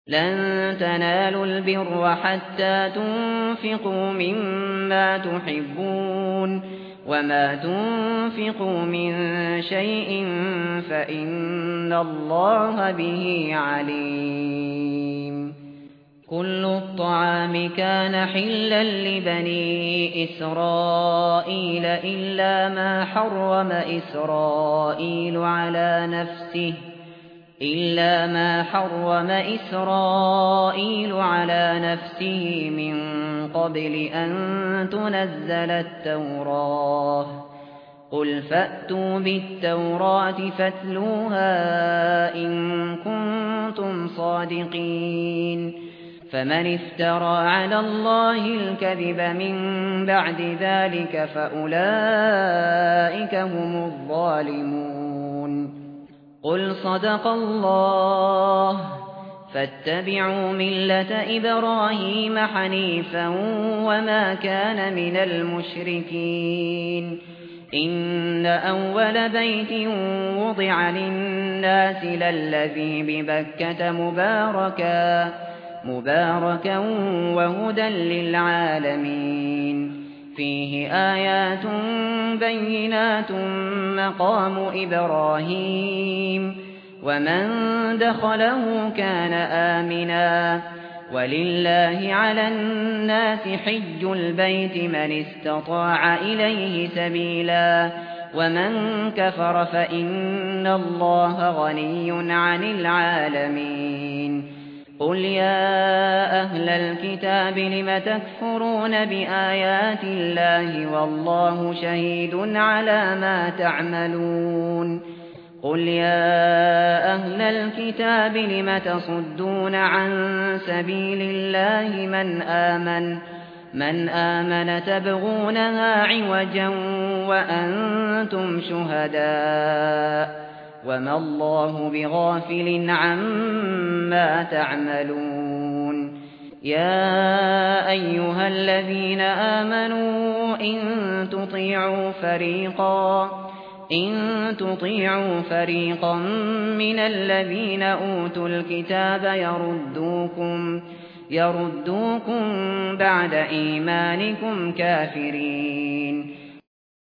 لن تنالوا البر حتى تنفقوا مما تحبون وما تنفقوا من شيء فإن الله به عليم. كل الطعام كان حلا لبني إسرائيل إلا ما حرم إسرائيل على نفسه من قبل أن تنزل التوراة. قل فأتوا بالتوراة فاتلوها إن كنتم صادقين. فمن افترى على الله الكذب من بعد ذلك فأولئك هم الظالمون. قل صدق الله فاتبعوا ملة إبراهيم حنيفا وما كان من المشركين. إن أول بيت وضع للناس للذي ببكة مباركا وهدى للعالمين. فيه آيات بينات مقام إبراهيم ومن دخله كان آمنا. ولله على الناس حج البيت من استطاع إليه سبيلا ومن كفر فإن الله غني عن العالمين. قل يا أهل الكتاب لم تكفرون بآيات الله والله شهيد على ما تعملون. قل يا أهل الكتاب لم تصدون عن سبيل الله من آمن تبغونها عوجا وأنتم شهداء وما الله بغافل عما تعملون. يا أيها الذين آمنوا إن تطيعوا فريقا من الذين أوتوا الكتاب يردوكم بعد إيمانكم كافرين.